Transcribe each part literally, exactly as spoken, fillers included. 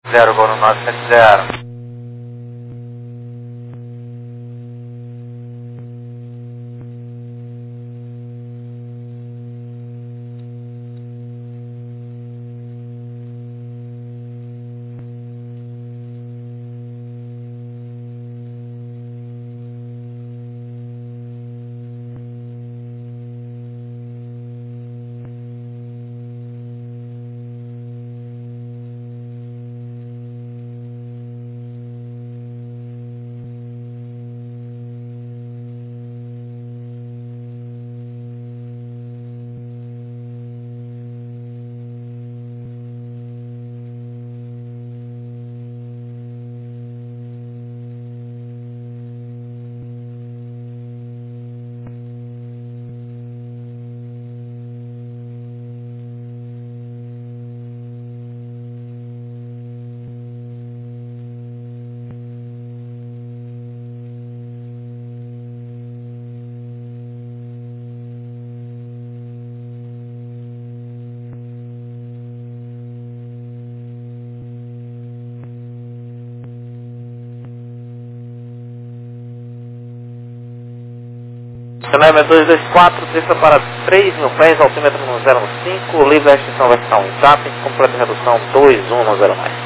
zero, Gol nove sete zero. Cinema dois dois quatro, desça para três mil pés, altímetro no zero um cinco, livre a extensão vertical em TAP, completa redução dois um no zero mais.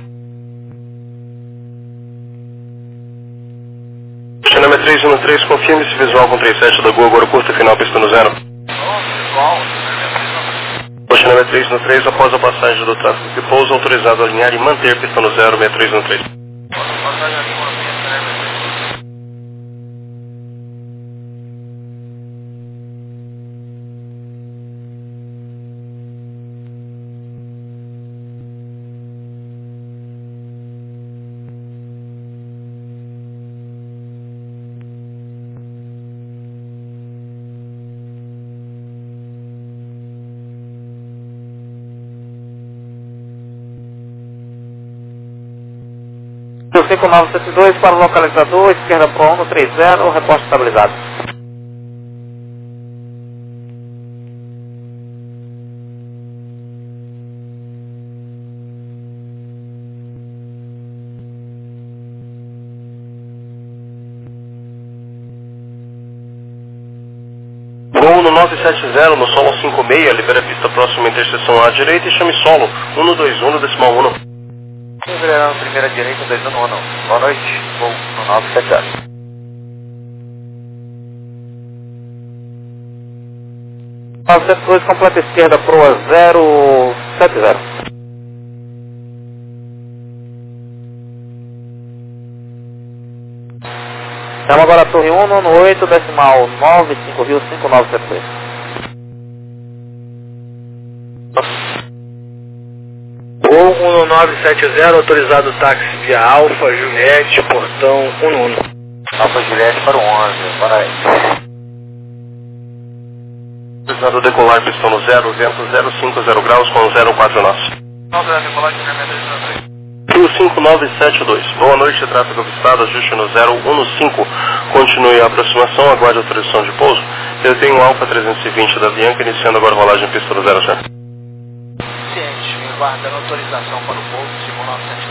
Cinema três um três, confirme se visual com três sete da Gol, agora curta final, pista no zero. Cinema três um três, após a passagem do tráfego de pouso, autorizado a alinhar e manter pista no zero, seis três um três. cinco nove sete dois para o localizador, esquerda para um três zero, reposto estabilizado. Gol no nove sete zero, no solo cinco seis, libera a pista próxima interseção à direita e chame solo, um dois um, decimal um. Liberando primeira direita, dois um um. Boa noite, Gol no nove sete zero. nove sete dois, completa esquerda, proa zero sete zero. Chama agora a torre um no oito, decimal nove cinco cinco nove sete dois. Gol um um nove sete zero, autorizado táxi via Alfa, Juliette, portão um um. Alfa Juliette para o onze, para aí. Autorizado decolar, pistão no zero, vento zero cinco zero graus com zero quatro nós. Rio cinco nove sete dois, boa noite, tráfego avistado, ajuste no zero um cinco, continue a aproximação, aguarde a autorização de pouso. Eu tenho o Alfa trezentos e vinte da Bianca, iniciando agora a rolagem pista no zero zero. Ciente, guardando autorização para o pouso, cinco nove sete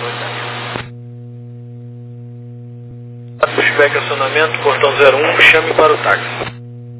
dois. Pushback acionamento, portão zero um, chame para o táxi.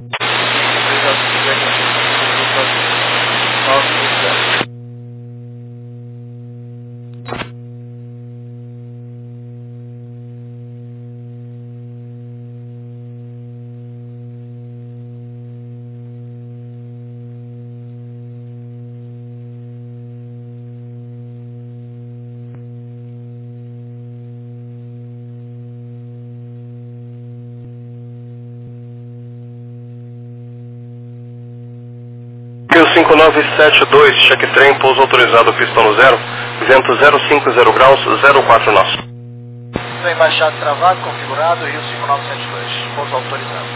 cinco nove sete dois, cheque trem, pouso autorizado, pista no zero, vento zero cinco zero graus, zero quatro nós. Trem baixado travado, configurado, Rio cinco nove sete dois, pouso autorizado.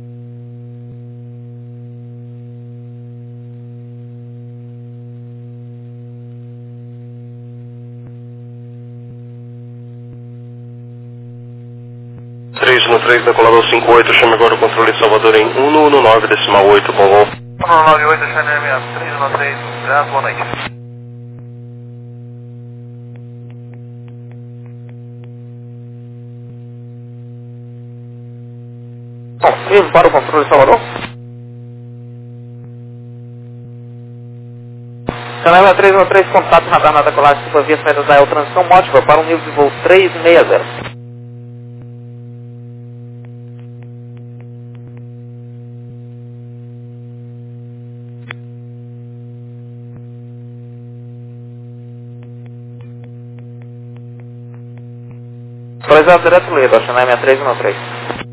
três no três, decolador cinco oito, chame agora o controle Salvador em um um nove, decimal oito, bom voo. um nove oito, C N M três um três, boa noite. Confirmo para o controle de Salvador. Canal três um três, contato radar nada colar, tipo via saída da El Transição Módica para um nível de voo três seis zero. Atualizado direto Ledo, Chanel seis três um três.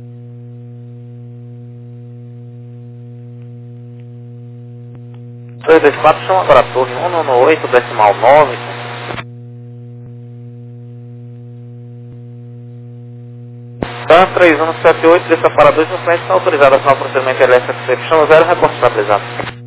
dois dois quatro, chama agora a torre um um oito, decimal nove. Tan três um sete oito, desça para dois no frente, está autorizado a final procedimento L S F C, chama zero, reporte estabilizado.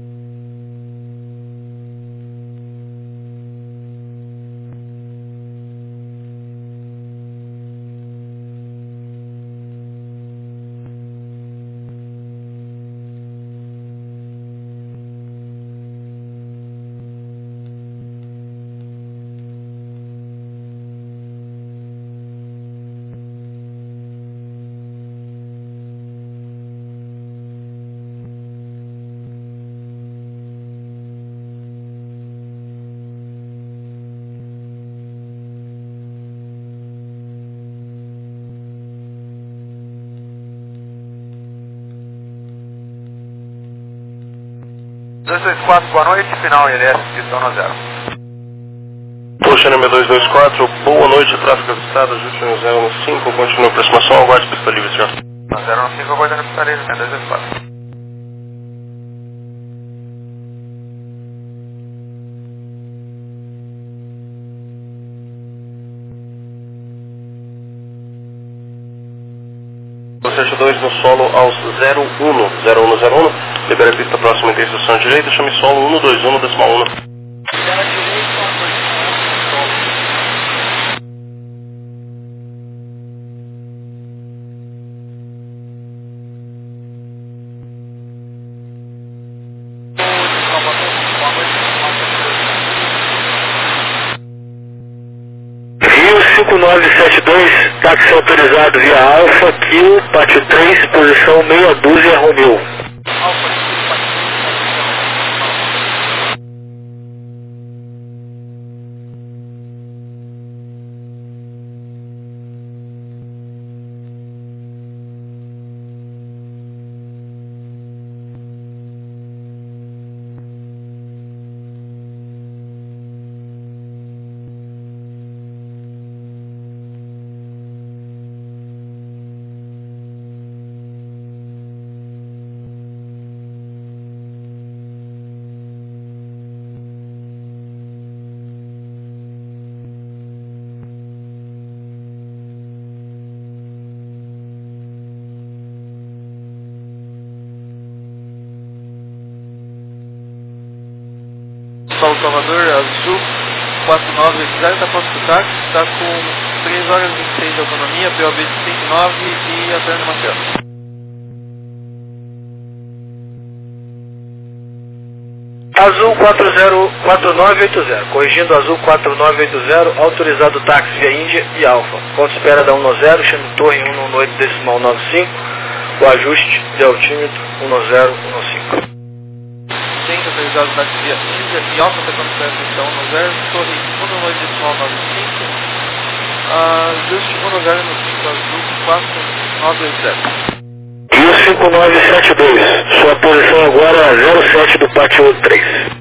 dois dois quatro, boa noite, final L S, questão no zero. Poxa, número dois dois quatro, boa noite, tráfego avistado, ajuste no zero um cinco, continua a aproximação, aguarde pista livre, senhor. No zero um cinco, aguardando pista livre, dois dois quatro. sete dois no solo aos zero um, zero um zero um, libera a pista próxima interseção direita, chame solo um dois um, decimal um. cinco nove sete dois, táxi autorizado via Alfa, Kilo, pátio três, posição meia dúzia, Romeu. Paulo Salvador, Azul quatro nove oito zero, está posto do táxi, está com três horas e vinte e seis de autonomia, P O B de cento e nove e Antônio Marcelo. Azul quatro zero quatro nove oito zero, corrigindo Azul quatro nove oito zero, autorizado táxi via Índia e Alfa. Ponto espera da um no zero, chame torre um no oito, decimal nove cinco, o ajuste de altímetro um no zero, um no cinco. Tenta autorizado táxi via Índia e Alfa, tentando espera pista um no zero, torre um no oito, decimal nove cinco, ajuste um no zero no cinco, Azul quatro nove oito zero. Rio cinco nove sete dois, sua posição agora é zero sete do pátio três.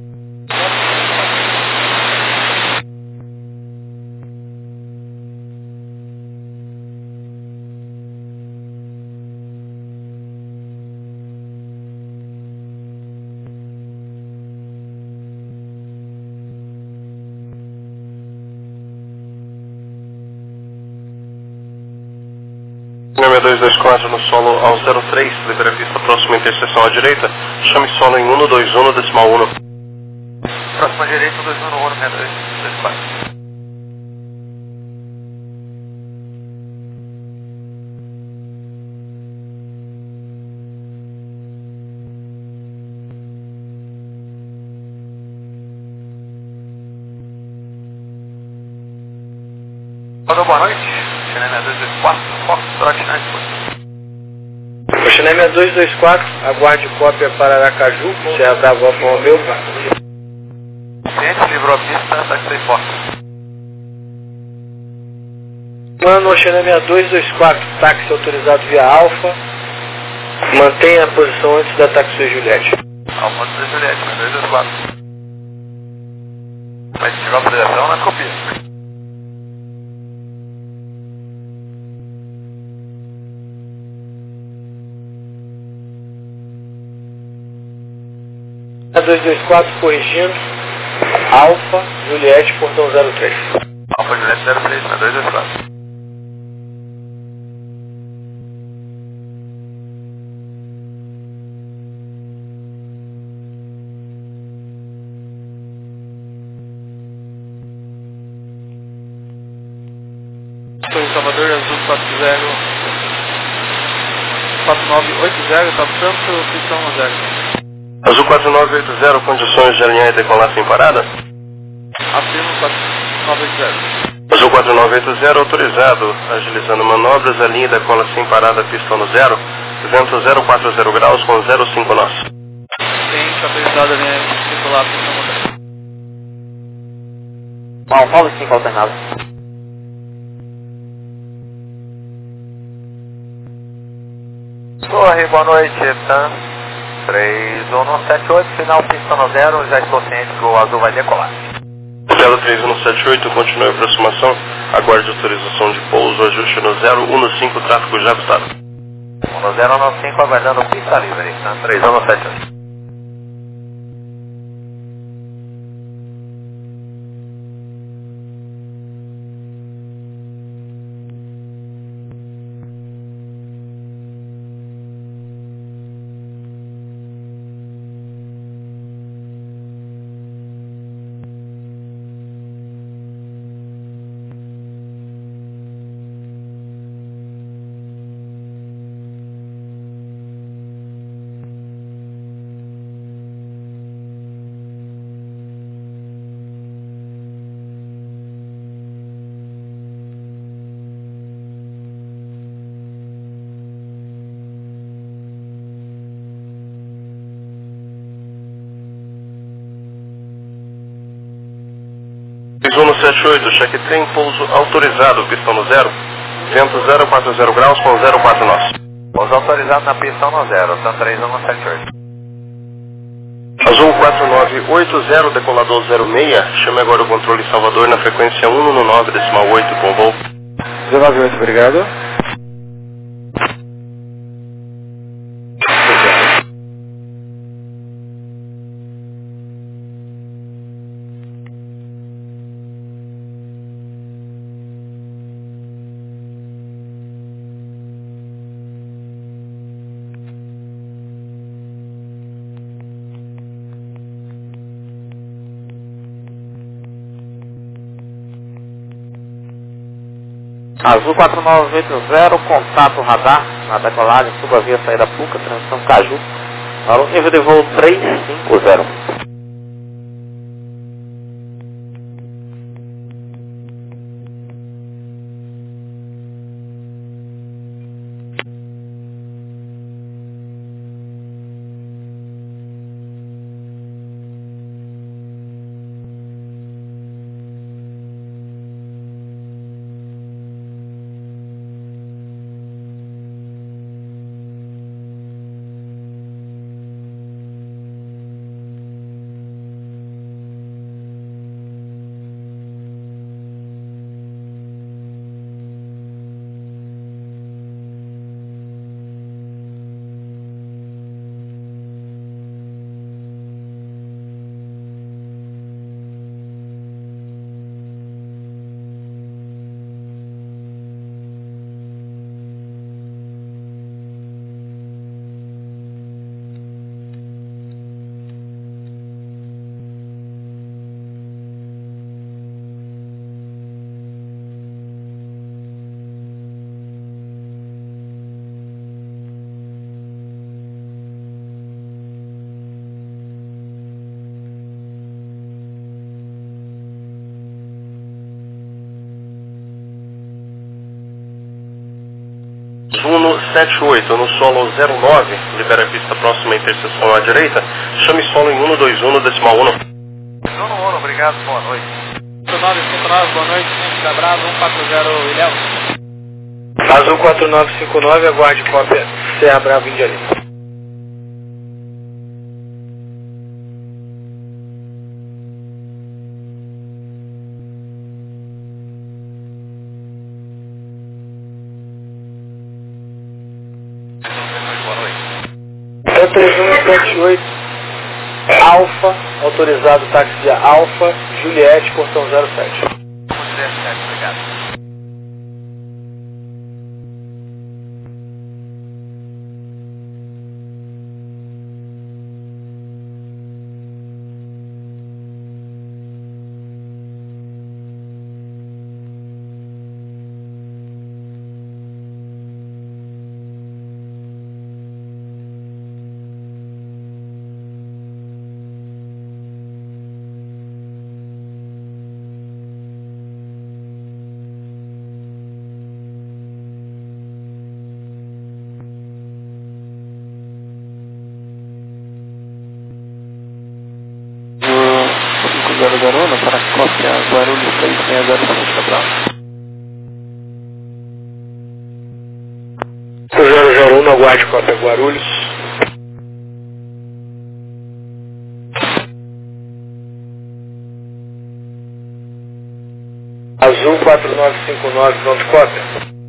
Número dois dois quatro no solo ao zero três, libera a pista próxima interseção à direita, chame solo em um dois um, decimal um. Próxima direita, um dois um no um, dois dois quatro. Boa noite, China dois dois quatro, Fox Trot nove. Xenemia dois dois quatro, aguarde cópia para Aracaju, Serra Bravo Alfa Romeu. Cliente livrou a pista, táxi forte. Mano, Xenemia dois dois quatro, táxi autorizado via Alfa. Mantenha a posição antes da Taxi Juliette. Alfa de Juliette, dois dois quatro. Mas se tiver autorização, nós copia. dois dois quatro, corrigindo. Alfa, Juliette, portão zero três. Alfa Juliette zero três, na dois dois quatro. Estou em Salvador, Azul quatro zero quatro nove oito zero, tá Santo, pistão no zero. Azul quatro nove oito zero, condições de alinhar e decolar sem parada? Afirmo quatro nove oito zero. Azul quatro nove oito zero, autorizado, agilizando manobras, alinha e decola sem parada, pistão no zero, vento zero quatro zero graus com zero cinco nós. Cliente autorizado, linha circular, pistão no zero. Mal, nove cinco alternado. Torre, boa noite, Tan. três um sete oito, final pista no zero, já estou ciente que o azul vai decolar. zero três um sete oito, continue a aproximação, aguarde autorização de pouso, ajuste no zero um cinco, tráfego já ajustado. No zero um cinco, aguardando pista livre, tá? três um sete oito. três um sete oito, cheque trem, pouso autorizado, pistão no zero, vento zero quatro zero graus com zero quatro nós. Pouso autorizado na pista no zero, tá? três um sete oito. Azul quatro nove oito zero, decolador zero seis, chame agora o controle Salvador na frequência um um nove decimal oito com voo. zero nove oito, obrigado. Azul quatro nove oito zero, contato radar na decolagem, suba a via saída Puca, transição Caju, para o nível de voo três cinco zero. sete oito, no solo zero nove, libera a pista próxima à interseção à direita, chame solo em um dois um, decimal um. Nono Ouro, obrigado, boa noite. quatro nove cinco nove, boa noite, Centro da Bravo, um quatro zero, Ilhéus. Azul quatro nove cinco nove, aguarde cópia Serra Bravo, Índia Lima. três um sete oito, Alfa, autorizado táxi via Alfa, Juliette, portão zero sete. zero sete, obrigado. zero zero um para cópia Guarulhos três seis zero sete da Bravo. zero zero um, aguarde cópia Guarulhos. Azul quatro nove cinco nove, pronto, cópia.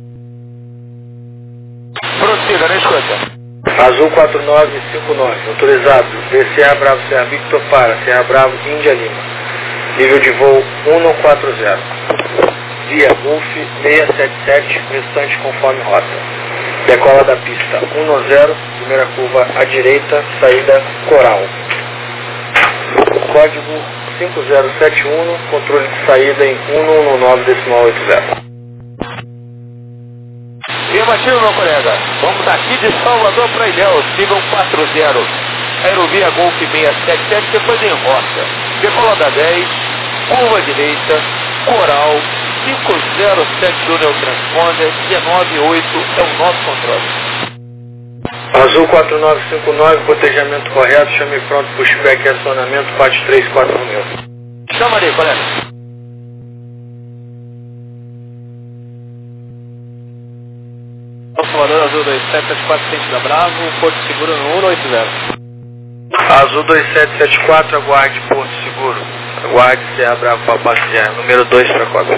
Prossiga, na escuta. Azul quatro nove cinco nove, autorizado, D C A Bravo Serra Victor para Serra Bravo, Índia Lima. Nível de voo um um quatro zero. Via Golf seiscentos e setenta e sete, restante conforme rota. Decola da pista um um zero, primeira curva à direita, saída Coral. Código cinco zero sete um, controle de saída em um um nove decimal oito zero. Afirmativo, meu colega. Vamos daqui de Salvador para Ilhéus, nível quatro zero. Aerovia Golf seiscentos e setenta e sete, depois em rota. Decola da dez, curva direita, Coral, cinco zero sete um é o transponder, dezenove oito é o nosso controle. Azul quatro nove cinco nove, cotejamento correto, chame pronto, pushback e acionamento, parte três quatro mil. Chama ali, colega. Salvador Azul dois sete sete quatro, Centro da Bravo, Porto Seguro no um oito zero. Azul dois sete sete quatro, aguarde Porto Seguro. Aguarde Serra Bravo para passear. Número dois para cópia.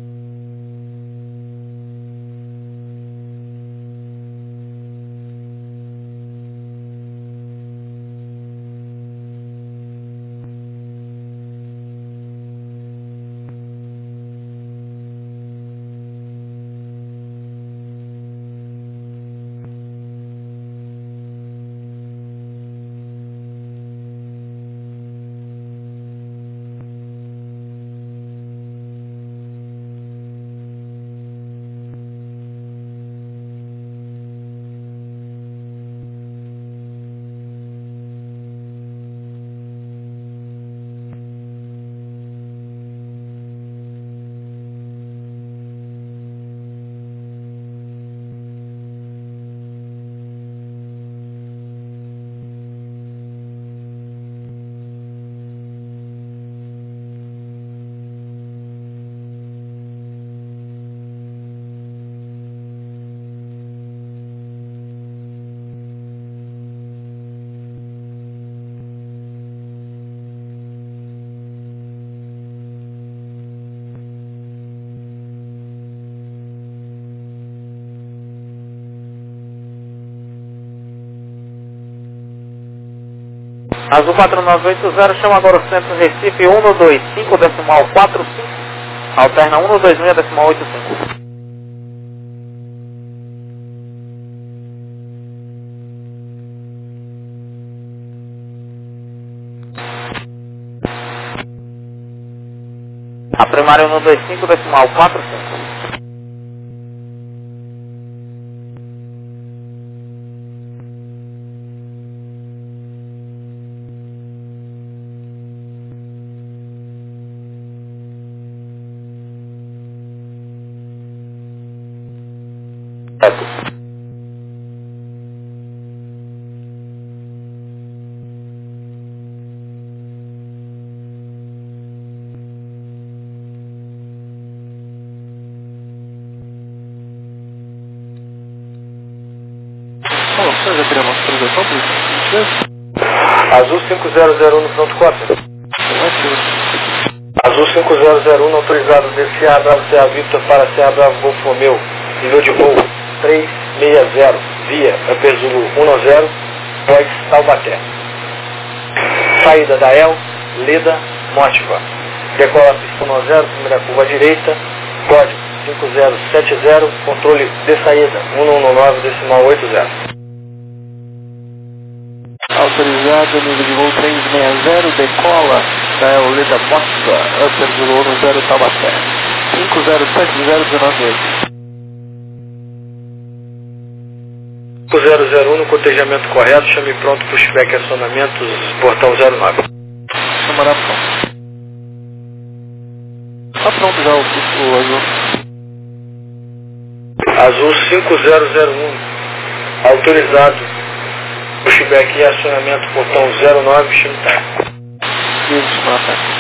Azul quatro nove oito zero, chama agora o centro Recife um dois cinco decimal quatro cinco, alterna um dois seis decimal oito cinco. A primária um dois cinco decimal quatro cinco. Nós já teremos autorização por isso. Azul cinco zero zero um no pronto cópia. Azul cinco zero zero um autorizado de C A Bravo C A Victor para C A Bravo Golf Romeo, nível de voo três seis zero, via Upper Zulu um zero, Voice Taubaté. Saída da El, Leda, Motiva. Decola pista um zero, primeira curva à direita, código cinco zero sete zero, controle de saída um um nove decimal oito zero. Autorizado, nível de voo três seis zero, decola da El Leda Motiva, Upper Zulu um zero, Taubaté. cinco zero sete zero um nove oito. cinco zero zero um no cotejamento correto, chame pronto pushback e acionamentos, portão zero nove. Chamará pronto. Está pronto já o, o azul. Azul cinco zero zero um, autorizado, pushback e acionamento, portão zero nove, Chimitar. Isso, mata.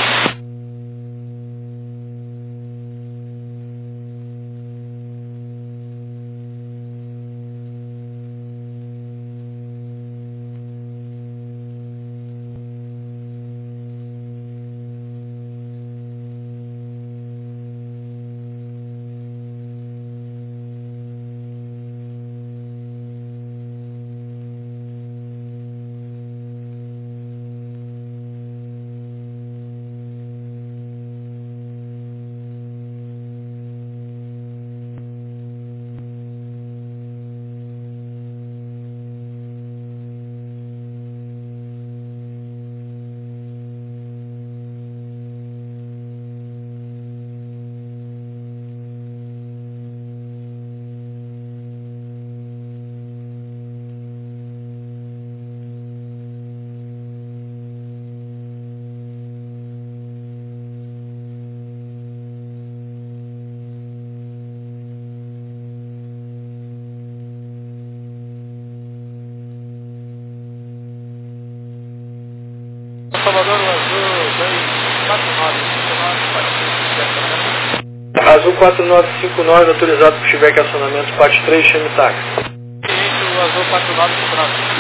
Salvador, o Azul dois quatro nove cinco nove, pode ser. Azul quatro nove cinco nove, autorizado pushback e acionamento, parte três, Chimitar. Início, o Azul quatro nove cinco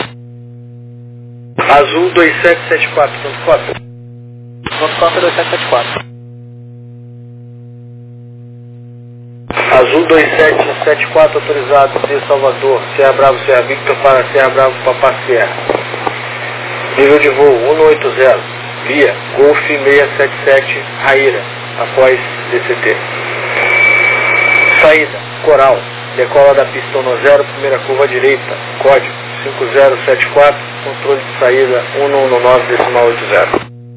nove. Azul dois sete sete quatro, ponto cópia. Ponto cópia dois sete sete quatro. Azul dois sete sete quatro, autorizado de Salvador, Serra Bravo Serra Victor para Serra Bravo Papá Serra. Nível de voo um oito zero, via Golf seis sete sete, Raíra, após D C T. Saída, Coral, decola da pista um zero, primeira curva à direita, código cinco zero sete quatro, controle de saída um um nove decimal oito zero.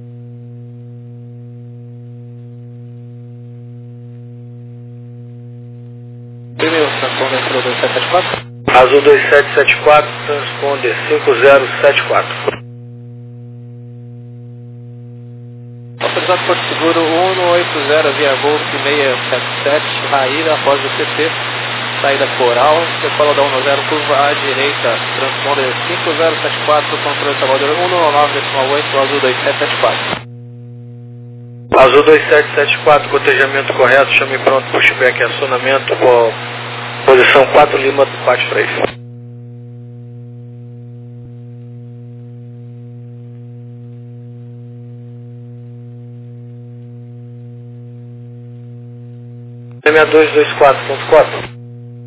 Primeiro, transponder pelo dois sete sete quatro. Azul dois sete sete quatro, transponder cinco zero sete quatro. Autorizado Porto Seguro um oito zero via Golf seis sete sete, Raíra após o C T, saída Coral, decola da um zero, curva à direita, transponder cinco zero sete quatro, controle Salvador um um nove decimal oito, Azul dois sete sete quatro. Azul dois sete sete quatro, cotejamento correto, chame pronto, pushback e acionamento, com posição quatro Lima do parte três. seis dois dois quatro, ponto quatro.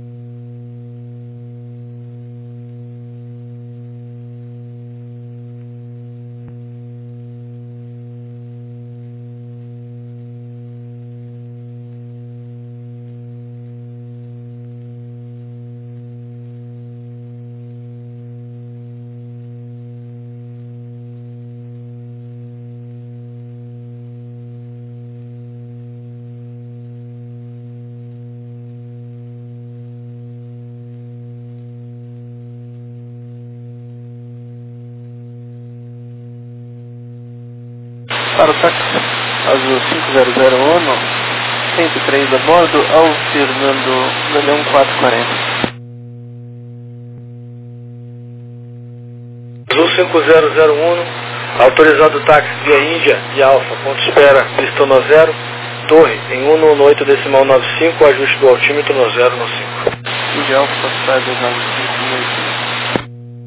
Para o táxi Azul cinco zero zero um, cento e três a bordo, ao Fernando Leão quatro quarenta. Azul cinco zero zero um, autorizado táxi via Índia e Alfa, ponto espera, pista no zero, torre em um um oito decimal nove cinco, ajuste do altímetro no zero no cinco. Índia Alfa, passagem dois nove cinco.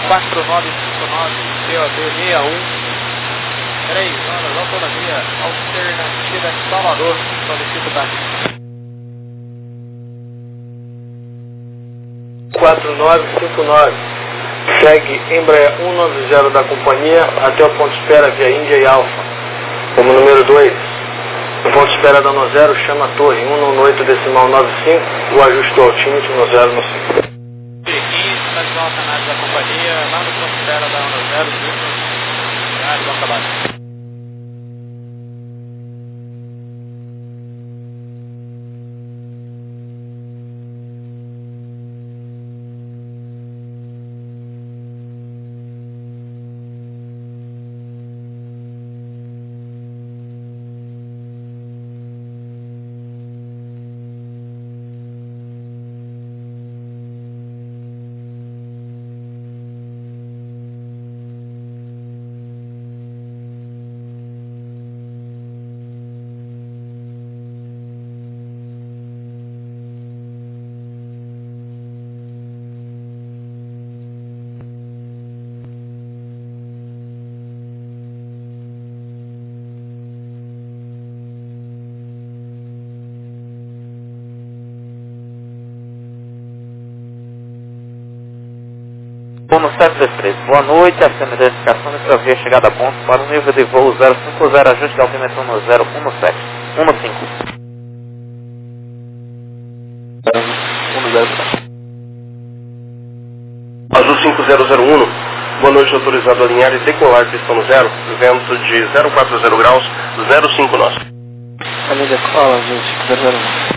quatro nove cinco nove, C O D sessenta e um, três horas, autonomia, alternativa Salvador, solicito táxi. quatro nove cinco nove, segue Embraer cento e noventa da companhia até o ponto de espera via Índia e Alfa. Como número dois, no ponto de espera da um zero, chama a torre cento e dezoito decimal noventa e cinco, o ajuste do altímetro no zero no cinco. Estação Alcanagem da companhia, lá no ponto de espera da um zero, horário do acabado. Uno sete dois três, boa noite, acima da identificação de sua via chegada a ponto para o nível de voo zero cinco zero, ajuste de altímetro no zero um sete, um cinco. um zero sete. Azul cinco zero zero um, boa noite, autorizado a alinhar e decolar pistão no zero, vento de zero quatro zero graus, zero cinco nós. Ali decola, gente, cinco zero zero um.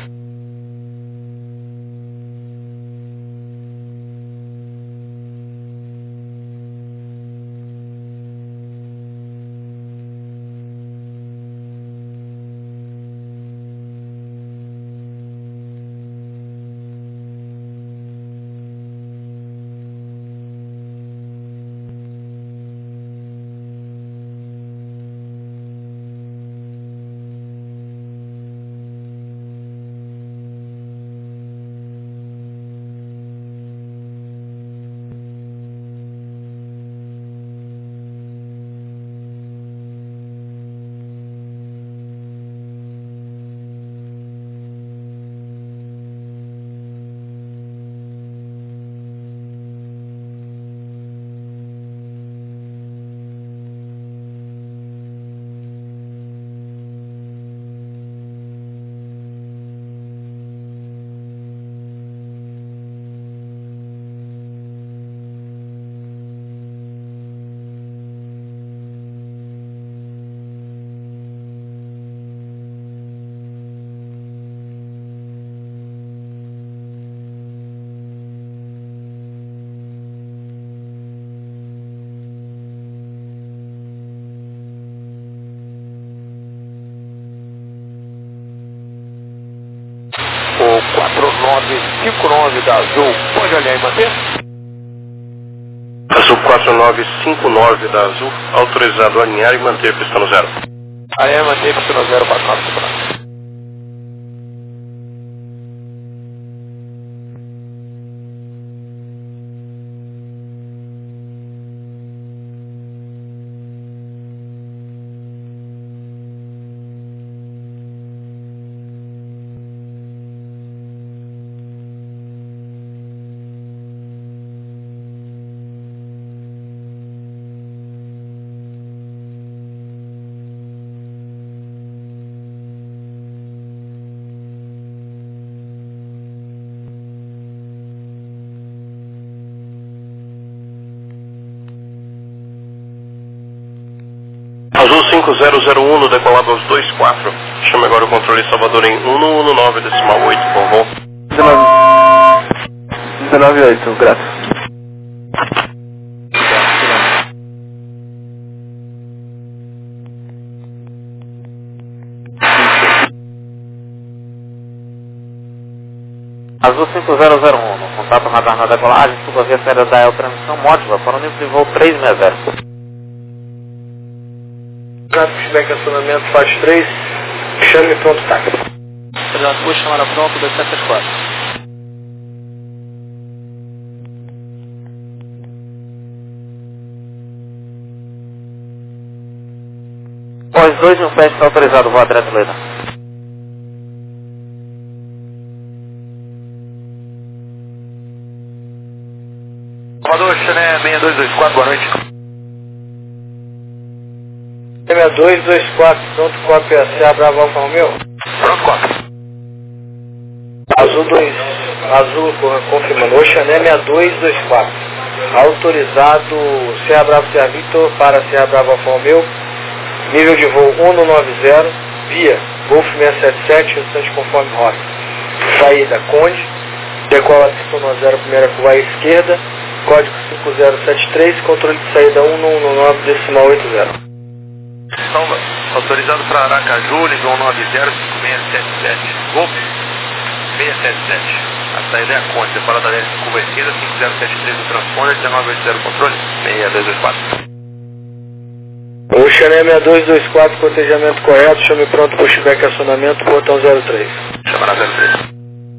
O quatro nove cinco nove da Azul, pode olhar e manter? Azul quatro nove cinco nove da Azul, autorizado a alinhar e manter pistão no zero. Alinhar e manter pistão no zero, quatro nove cinco nove. Azul cinco zero zero um, decolado aos dois quatro. Chame agora o controle Salvador em um um nove decimal oito, por favor. dezenove oito, graças. Azul cinco zero zero um, no contato radar na decolagem, suba via série da El transmissão módula para o nível de voo três seis zero. Caso tiver cancelamento, faz três, chame pronto táxi. Vou chamar a pronto, dois sete sete quatro. Após dois mil pés está autorizado o voo direto Leda. Salvador, Chané seis dois dois quatro, boa noite. seis dois dois quatro, pronto, cópia C A Bravo Alfa Romeo. Pronto, quatro. Azul dois, Azul confirmando, Oxané seis dois dois quatro. Autorizado C A Bravo Sierra Victor para C A Bravo Alfa Romeo. Nível de voo cento e noventa, via Golf seiscentos e setenta e sete, restante conforme rota. Saída Conde, decola cinco zero, primeira curva à esquerda, código cinco zero sete três, controle de saída cento e nove decimal oitenta. Salva, autorizado para Aracaju, nível cento e noventa, cinco seis sete sete, Golf seiscentos e setenta e sete. A saída é a Conde, decolada dez, curva à esquerda, cinco zero sete três do transponder, dezenove oitenta, controle, seis dois dois quatro. Oxané seis dois dois quatro, cotejamento correto, chame pronto, pushback acionamento, botão zero três. Chamará zero três.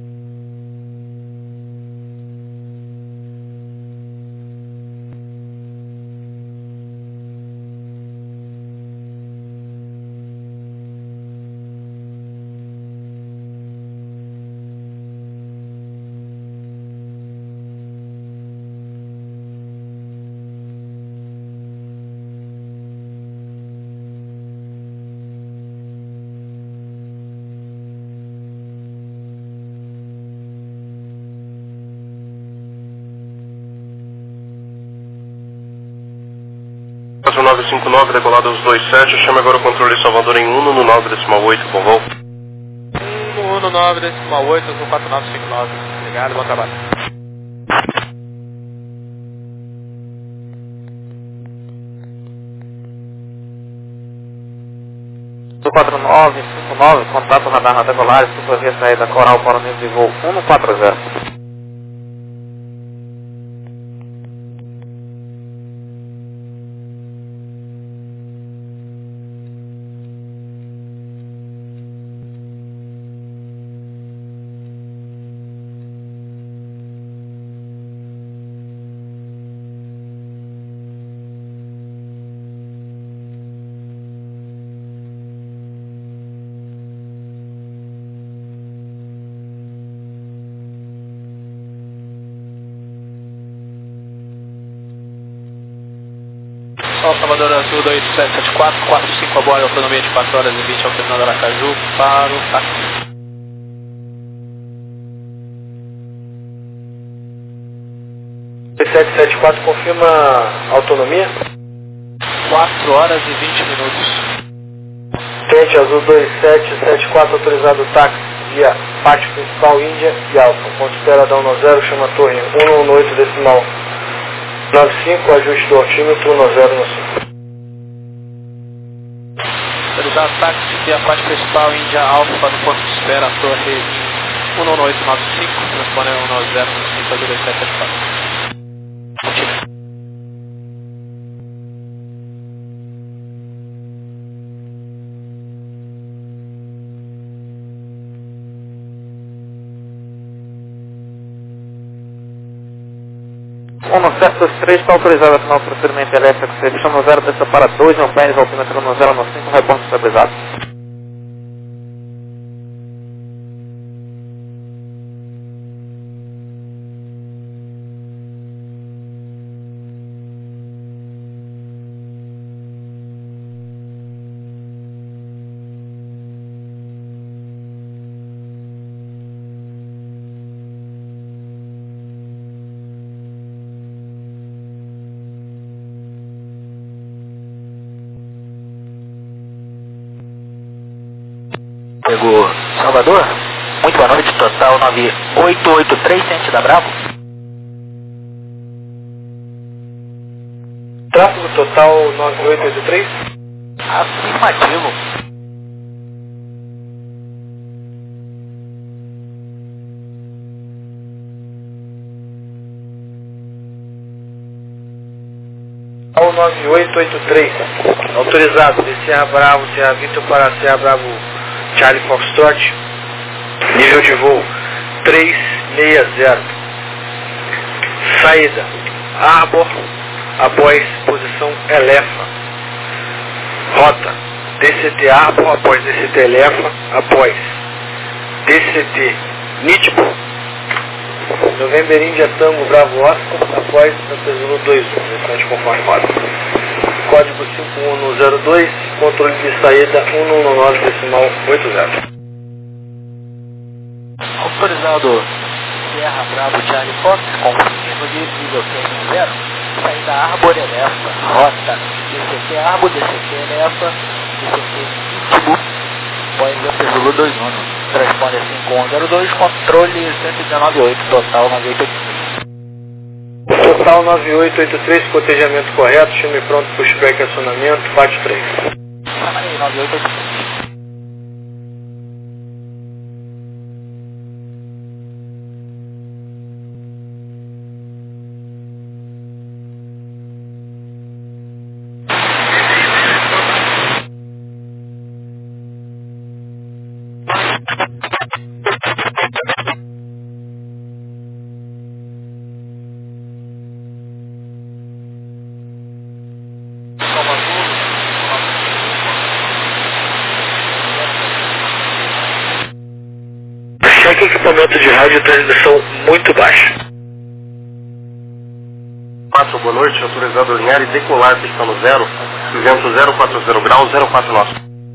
nove cinco nove, decolado aos dois sete, chame agora o controle de Salvador em um no nove decimal oito, com voo. um no nove decimal oito, azul quatro nove cinco nove. Obrigado, bom trabalho. quatro nove cinco nove, contato radar na decolagem, supervia saída Coral para o nível de voo cento e quarenta. Sol Salvador Azul dois sete sete quatro, quatro cinco a bordo, autonomia de quatro horas e vinte ao terminal de Aracaju para o táxi. sete sete quatro confirma autonomia. quatro horas e vinte minutos. Tente Azul dois sete sete quatro, autorizado táxi via pátio principal Índia e Alfa. Ponto espera da um zero, chama a torre cento e oito decimal noventa e cinco, ajuste do altímetro cento no cinco. Autorizado táxi via pátio principal Índia Alfa no ponto de espera, a torre cento e oito noventa e cinco, transponder cento e zero no cinco, Azul dois sete sete quatro. um sete dois três está autorizado a assinar o procedimento elétrico, chama zero, desça para dois mil pés, altímetro no zero no cinco, reporte estabilizado. Pegou Salvador, muito boa noite, total nove oito oito três, ciente da Bravo. Tráfego total nove oito oito três. Afirmativo. Ao nove oito oito três, autorizado de Serra Bravo, Serra Victor para Serra Bravo Charlie Foxtrot, nível de voo três seis zero. Saída Arbor, após posição Elefa. Rota D C T Arbor após D C T Elefa, após D C T Nitbo, November India Tango Bravo Oscar, após Santa Zulu dois um, restante conforme roda. Código cinco um um zero dois, controle de saída um um nove decimal oito zero. Autorizado Sierra Bravo Charlie Fox, com fino de nível Q M zero, saída Arbor Elefa, rota D C T Arbor, D C T Elefa, D C T Nitbo, após Santa Zulu dois um. Transponder cinco um zero dois, controle cento e dezenove ponto oito, total nove oito oito três. Total nove oito oito três, cotejamento correto, time pronto, pushback, acionamento, F A T três. Aí, nove oito oito três. Cheque equipamento de rádio e transmissão muito baixo. quatro, boa noite, autorizado alinhar e decolar, pista no zero, vento zero quatro zero graus, zero quatro nosso.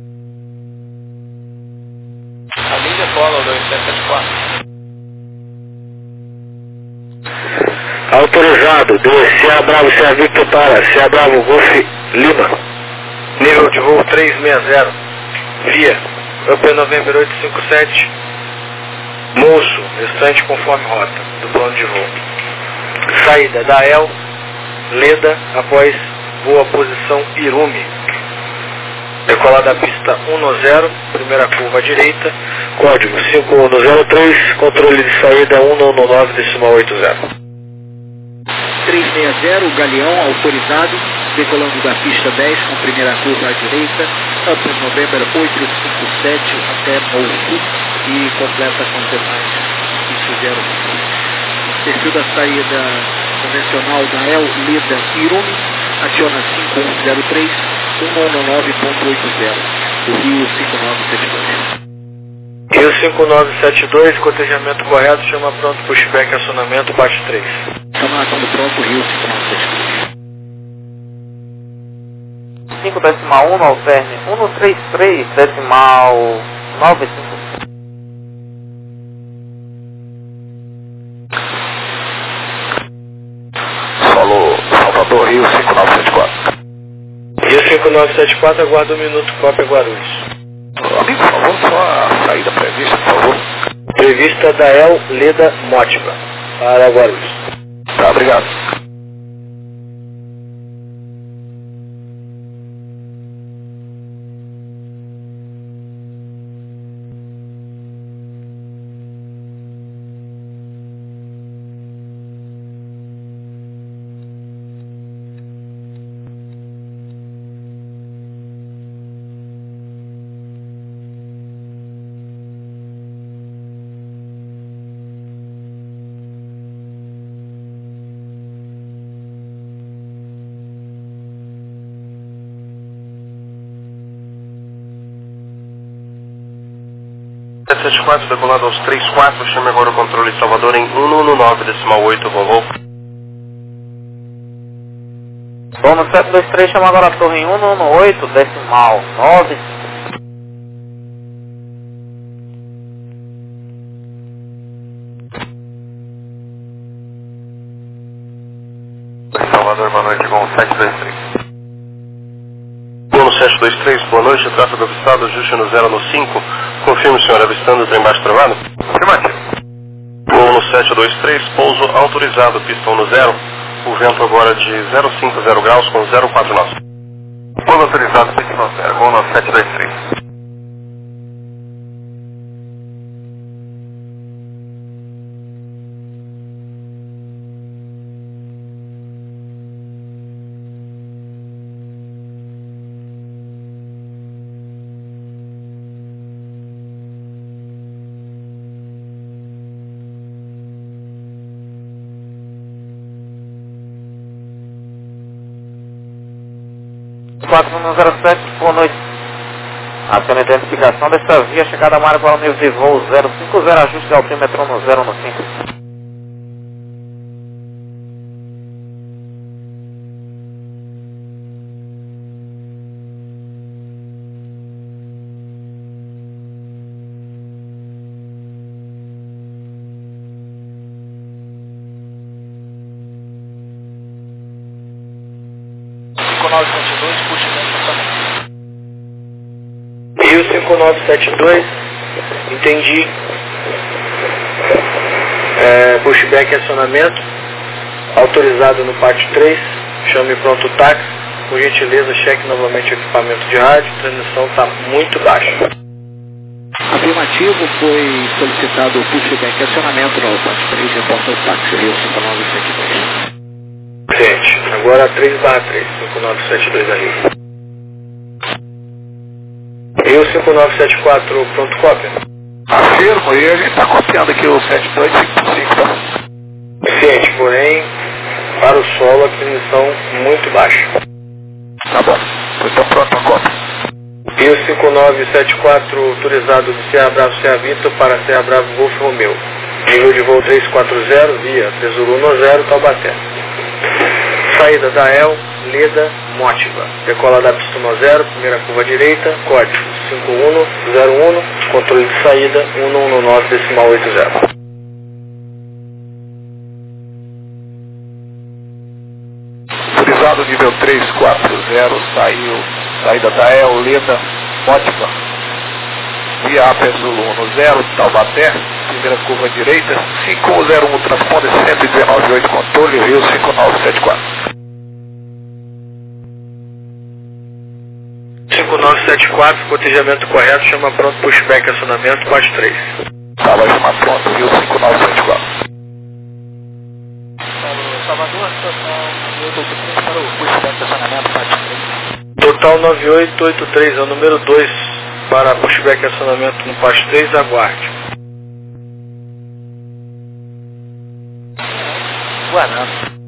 A linha cola dois sete sete quatro. Autorizado, dois, C A Bravo, C A Victor para, C A Bravo, Golf Lima. Nível de voo trezentos e sessenta, via, Upper November oito cinco sete, Moço, restante conforme rota do plano de voo. Saída da El, Leda, após boa posição Irumi. Decolar da pista um no zero, primeira curva à direita, código cinco um zero três, controle de saída um um nove decimal oito zero. trezentos e sessenta, Galeão autorizado, decolando da pista dez com primeira curva à direita, Upper November oito cinco sete até Moço e completa com os demais pista zero. Perfil da saída convencional da El, Leda Irumi, aciona cinco um zero três, um um nove ponto oito zero, o Rio cinco nove sete dois. Rio cinco nove sete dois, cotejamento correto, chama pronto, pushback, acionamento, bate três. Chama quando pronto, Rio cinco nove sete dois. cinco decimal um, alterne um um três três, decimal nove cinco. Falou, Salvador, Rio cinco nove sete quatro. Rio cinco nove sete quatro, aguarda um minuto, cópia Guarulhos. Amigo, por favor, só a saída prevista, por favor. Prevista da El, Leda Motiba, para Guarulhos. Tá, obrigado. sete sete quatro, decolado aos três quatro, chame agora o controle de Salvador em um um nove decimal oito, Volvo. Dono sete dois três, chama agora a torre em um um oito, decimal nove. Salvador, boa noite, com sete dois três. Dono sete dois três, boa noite, tráfego avistado, ajuste no zero no cinco. Confirme, senhor, avistando o trem baixo travado? Afirmativo. Dono sete dois três, pouso autorizado, pista um no zero. O vento agora de zero cinco zero graus com zero quatro nós. Pouso autorizado, pista no zero, voo no sete dois três. quatro um zero sete, boa noite. Ação de identificação desta via, chegada a mar para o nível de voo zero cinco zero, ajuste de altímetro no zero no cinco. cinco nove sete dois, puxa também. Rio cinco nove sete dois, entendi. É, pushback e acionamento, autorizado no pátio três, chame pronto o táxi, por gentileza cheque novamente o equipamento de rádio, a transmissão está muito baixa. Afirmativo, foi solicitado o pushback e acionamento no pátio três, reporta o táxi Rio cinco nove sete dois. Gente, agora três barra três, cinco nove sete dois aí. Rio cinco nove sete quatro, pronto cópia. Afirmo, e a gente está copiando aqui o sete dois cinco cinco, tá? Ciente, porém, para o solo a transmissão muito baixa. Tá bom, então pronto a cópia. Rio cinco nove sete quatro, autorizado do Serra Bravo Serra Vitor para Serra Bravo Golf Romeu. Nível de voo três quatro zero, via Tesouro um zero, Taubaté. Saída da E L, Leda, Mótiva. Decola da pista um zero, primeira curva direita, código cinco um zero um, controle de saída um um nove decimal oito zero. Autorizado nível três quatro zero, saiu, saída da E L, Leda, Mótiva. Via A Zulu um zero, Taubaté, primeira curva direita, cinco um zero um, transponder cento e dezenove vírgula oito, controle, Rio cinco nove sete quatro. cinco nove sete quatro, cotejamento correto, chama pronto pushback acionamento, parte três. Tá, vai chamar pronto, Rio cinco nove sete quatro. Salvador, total nove oito oito três para o pushback acionamento, parte três. Total nove oito oito três, é o número dois para pushback acionamento no parte três, aguarde. Guarani.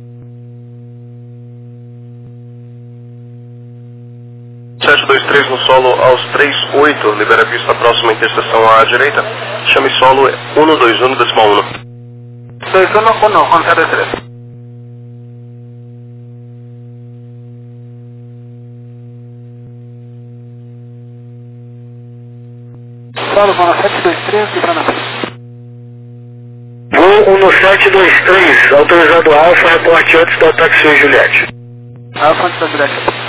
sete dois três no solo aos três oito, libera pista próxima interseção à direita, chame solo um dois um decimal um. dois um um, um zero três. Solo para sete dois três, libra na frente. Voo um no sete dois três, autorizado Alfa, reporte antes da táxi Juliette. Alfa antes da Juliette.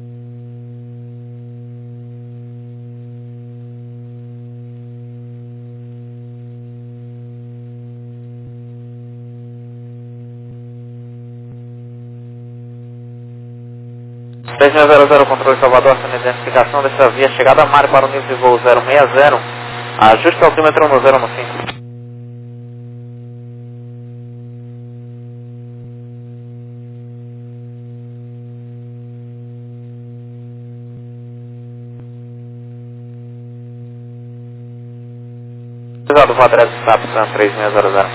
três seis zero zero, controle Salvador, ação de identificação desta via, chegada a mar para o nível de voo zero seis zero, ajuste altímetro no zero no cinco. Autorizado o adresse S A P S A N três seis zero zero.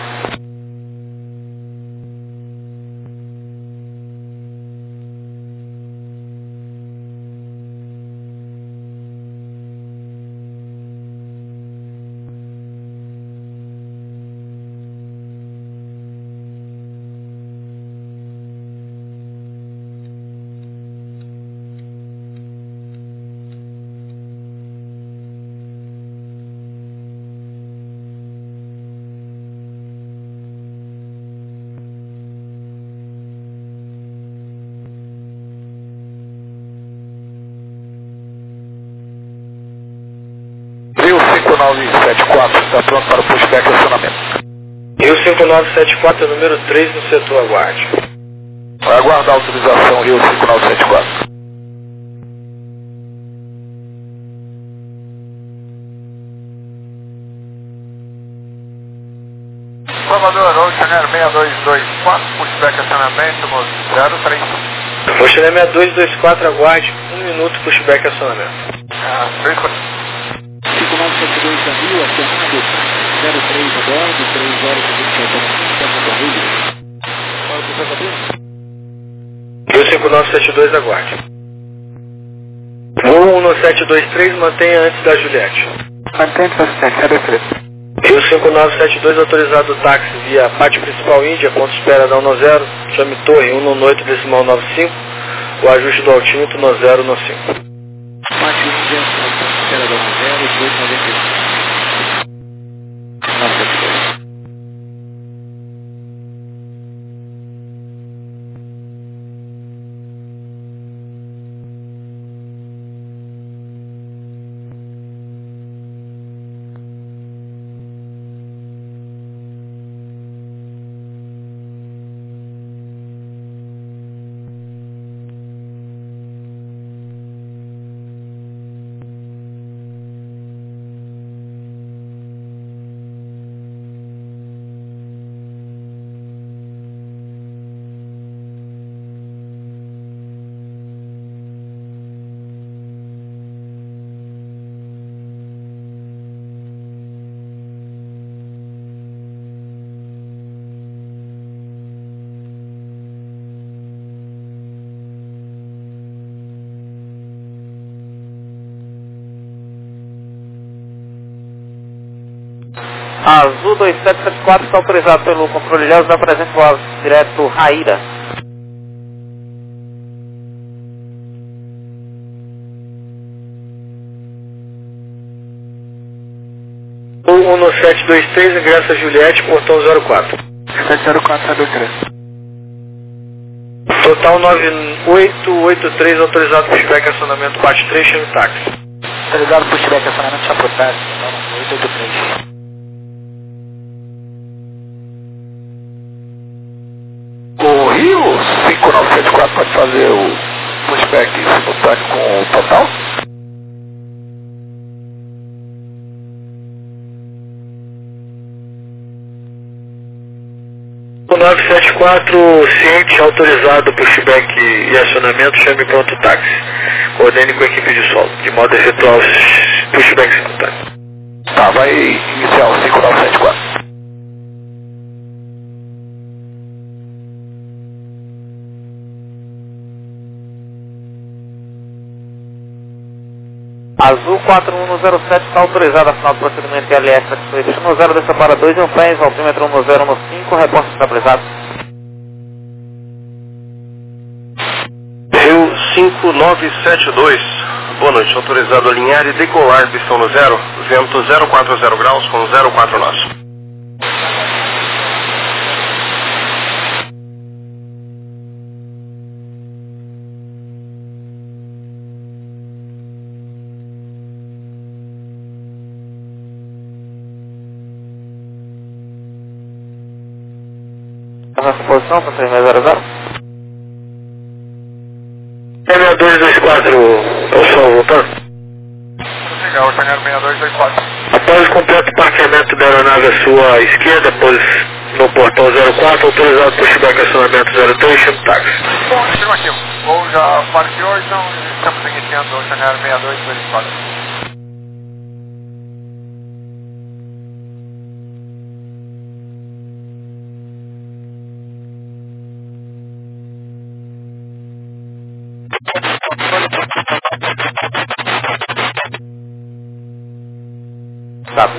cinco nove sete quatro, está pronto para o pushback e acionamento. Rio cinco nove sete quatro, número três no setor, aguarde. Vai aguardar a autorização Rio cinco nove sete quatro. Salvador, Oceaner seis dois dois quatro, pushback e acionamento no zero três. Oceaner seis dois dois quatro, aguarde um minuto, pushback e acionamento. Ah, três cinco nove sete dois da Rio, acionado, zero três a bordo, três horas e vinte e oito minutos, Pode puxar a cabine? Rio cinco nove sete dois, aguarde. Voo um sete dois três, mantenha antes da Juliette. Mantém essa assistência, defesa. Rio cinco nove sete dois, autorizado o táxi via pátio principal Índia, ponto espera da um zero, chame torre um no oito decimal nove cinco, o ajuste do altímetro no zero no cinco. Pátio Índia, ponto espera da um zero, dois noventa e cinco. nove sete dois. Azul dois sete sete quatro está autorizado pelo controle Ilhéus, apresenta o voz direto Raíra. um no sete dois três, ingressa Juliette, portão zero quatro. sete zero quatro, sete dois três. Total nove oito oito três, autorizado pushback acionamento parte três, chame táxi. Autorizado pushback acionamento chapa táxi, nove oito oito três. O Rio cinco nove sete quatro pode fazer o pushback simultâneo com o total? O nove sete quatro, ciente, autorizado pushback e acionamento, chame pronto táxi. Coordene com a equipe de solo, de modo a efetuar os pushback simultâneos. Tá, vai iniciar o cinco nove sete quatro. Azul quatro um zero sete está autorizado a assinar o procedimento L S X no zero dessa para dois, um pés, altímetro um zero no cinco, reporte estabilizado. Rio cinco nove sete dois, boa noite, autorizado a alinhar e decolar pistão no zero, vento zero quatro zero graus com zero quatro nós. Nossa posição para três seis zero zero. É seis dois dois quatro, é o sol voltando? Legal, o Chanel seis dois dois quatro. Após o completo parqueamento da aeronave à sua esquerda, pois no portão zero quatro, autorizado pushback acionamento zero três, chame táxi. Bom, afirmativo. Ou já parqueou, então estamos iniciando o Chanel seis dois dois quatro. Sabe.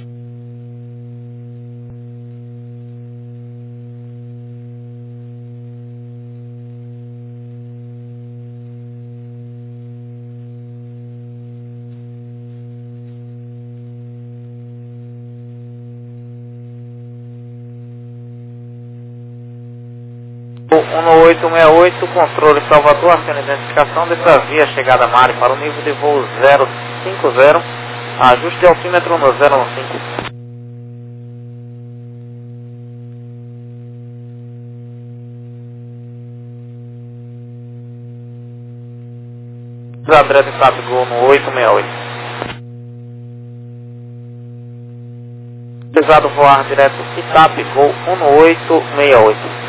um no oito seis oito, controle Salvador, aciona a identificação dessa via chegada a Mari para o nível de voo zero cinco zero, ajuste de altímetro no zero um cinco. Direto e T A P Gol no oito seis oito. Pesado voar direto e T A P Gol um no oito seis oito.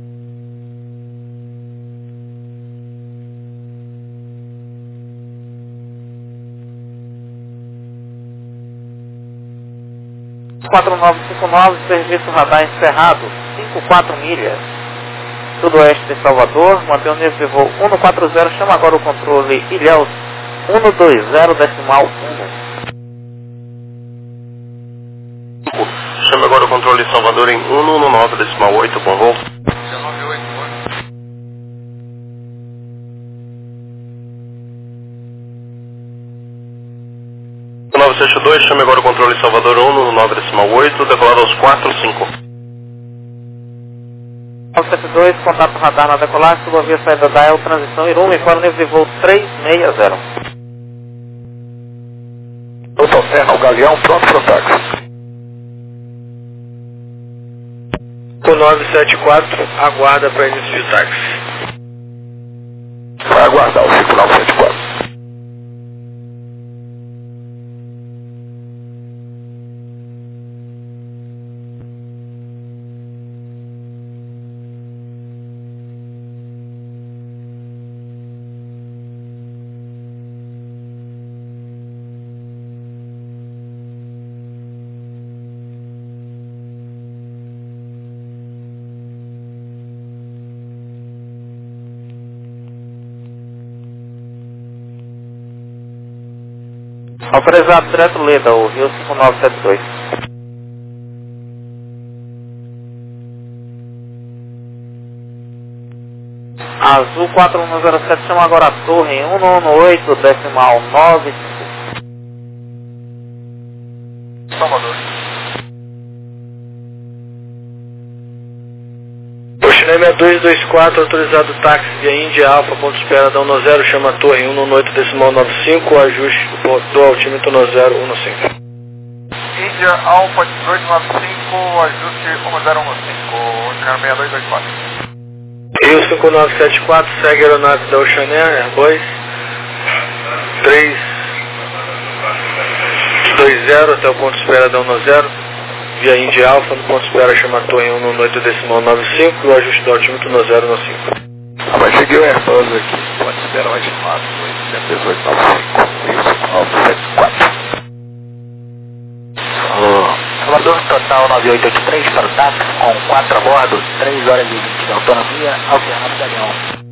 quatro nove cinco nove, serviço radar encerrado, cinco quatro milhas, sudoeste de Salvador, mantém o nível de voo um no quatro zero, chama agora o controle Ilhéus um dois zero decimal um. Chame agora o controle Salvador em um um nove decimal oito, bom voo. dezenove oito, nove sete dois, chame agora o controle Salvador um um nove decimal oito, decolado aos quatro cinco. nove sete dois, contato radar na decolagem, suba via saída da Dial, transição Irume, para o nível de voo três seis zero. Doutor Serra, o Galeão, pronto para o táxi. O nove sete quatro, aguarda para início de táxi. Vai aguardar o cinco nove sete quatro. Autorizado direto Leda, o Rio cinco nove sete dois. Azul quatro um zero sete, chama agora a torre em um um oito decimal nove cinco. Salvador. Oxinema dois dois quatro, autorizado táxi via Índia Alfa, ponto de espera da um zero, chama a torre em um um oito decimal nove cinco, ajuste do altímetro um zero um cinco. Índia Alfa dezoito nove cinco, ajuste um zero um cinco, Oceano seis dois dois quatro. Rio cinco nove sete quatro, segue a aeronave da Oceanair, Airbus três dois zero até o ponto de espera da um zero, via Índia Alfa, no ponto de espera chama a torre em um um oito decimal nove cinco, o ajuste do altímetro um zero um cinco. Ah, vai seguir o Airbus aqui, pode esperar mais estimado, dezoito nove cinco, isso, nove sete quatro. Alô, Salvador, total nove oito oito três para o táxi, com quatro a bordo, três horas e vinte de autonomia, alternado Galeão.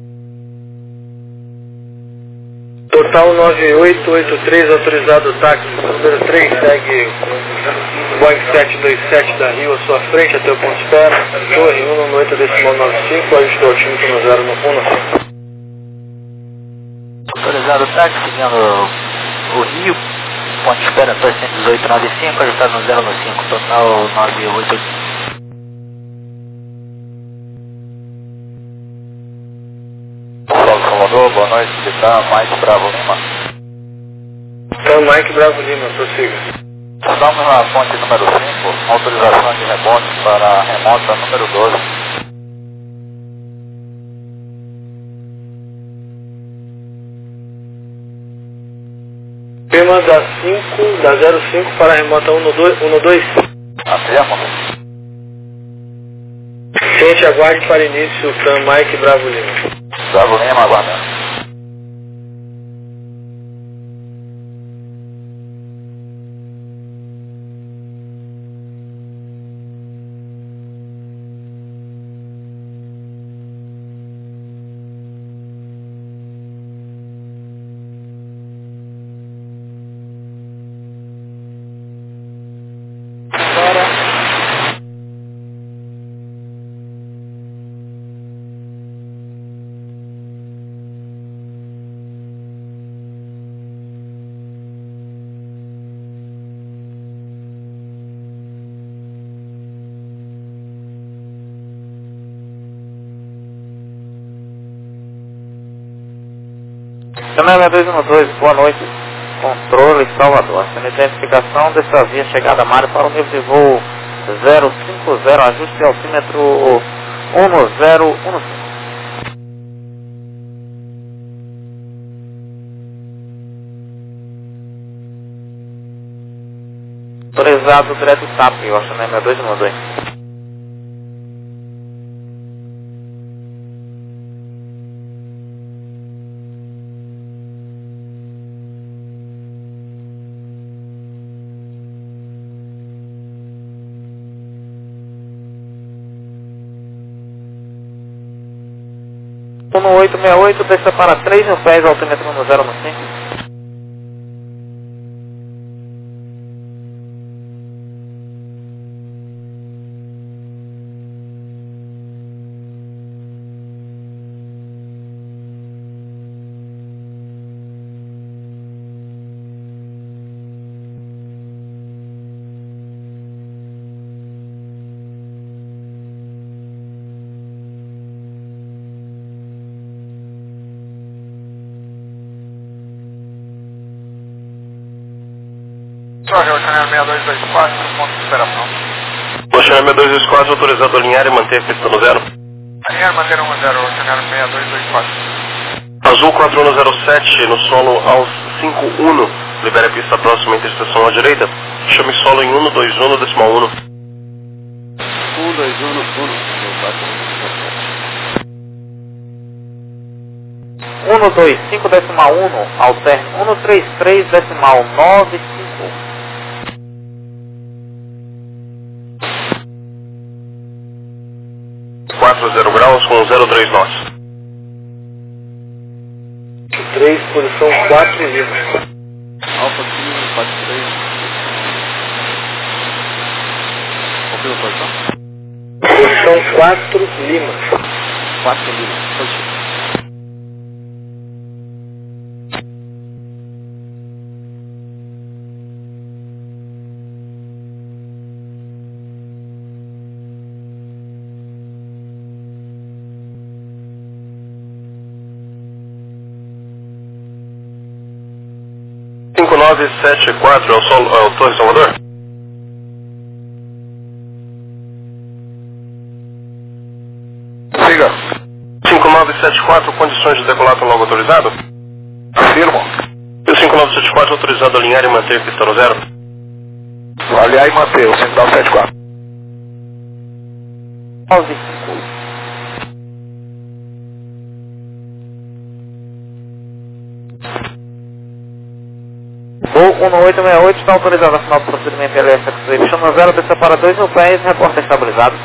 Total nove oito oito três, autorizado táxi, número três, segue o Boeing sete dois sete da Rio à sua frente até o ponto de espera, torre um um oito decimal nove cinco, ajuste do altímetro um zero um cinco. Autorizado táxi, seguindo o Rio, ponto de espera torre cento e dezoito nove cinco, ajustado no zero um cinco, total nove oito oito. Salvador, boa noite, tá Mike Bravo Lima. Então, Mike Bravo Lima, prossiga. Estamos na ponte número cinco, autorização de rebote para a remota número doze. Firma da cinco, da zero cinco para a remota um dois. Afirma. Ciente, aguarde para início, Tan Mike Bravo Lima. Bravo Lima, aguardando. Canela dois um dois, boa noite. Controle Salvador. Sendo identificação dessa via chegada Mário para o nível de voo zero cinco zero, ajuste de altímetro um zero um cinco. Autorizado direto T A P, Oceano dois um dois. um oito seis oito, desça para três mil pés, altímetro um zero um cinco. Chanel seis dois dois quatro, ponto de operação. O Chanel seis dois dois quatro, autorizado a alinhar e manter a pista no zero. Alinhar e manter um zero, Chanel seis dois dois quatro. Azul quatro um zero sete, no solo aos cinco um, libere a pista próxima, interseção à direita. Chame solo em um dois um, decimal um. um dois um, um, um dois cinco decimal um, alterne um três três decimal nove cinco. quatro zero graus com zero três nós. três, posição quatro Lima. Alfa Kilo quatro três. Confirma a posição. Posição quatro Lima. quatro Lima. Positivo. cinco nove sete quatro, é o, sol, é o Torre Salvador? Siga. cinco nove sete quatro, condições de decolar com logo autorizado? Afirmo. E o cinco nove sete quatro, autorizado a alinhar e manter a pista no zero? Aliar e manter o cinco nove sete quatro. nove cinco. Voo um oito seis oito está autorizado a final do procedimento L S X chama zero, desça para dois mil pés, repórter estabilizado.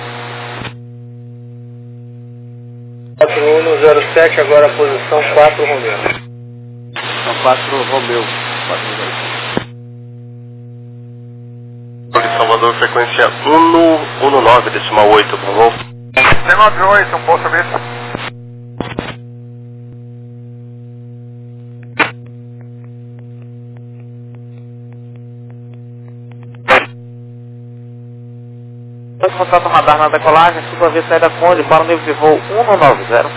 quatro um zero sete, agora posição quatro Romeu. São quatro Romeu. quatro dois. Torre Salvador, frequência um um nove decimal oito, por favor. dezenove oito, um pouco sobre isso. Contato radar na decolagem, suba via saída Conde para o nível de voo um nove zero.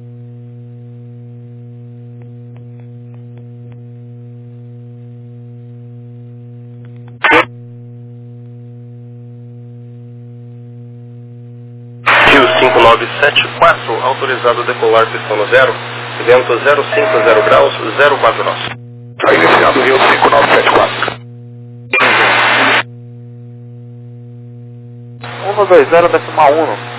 Rio cinco nove sete quatro, autorizado a decolar pistão no zero, vento zero cinco zero graus, zero quatro nós. Está iniciando o Rio cinco nove sete quatro. um dois zero decimal um.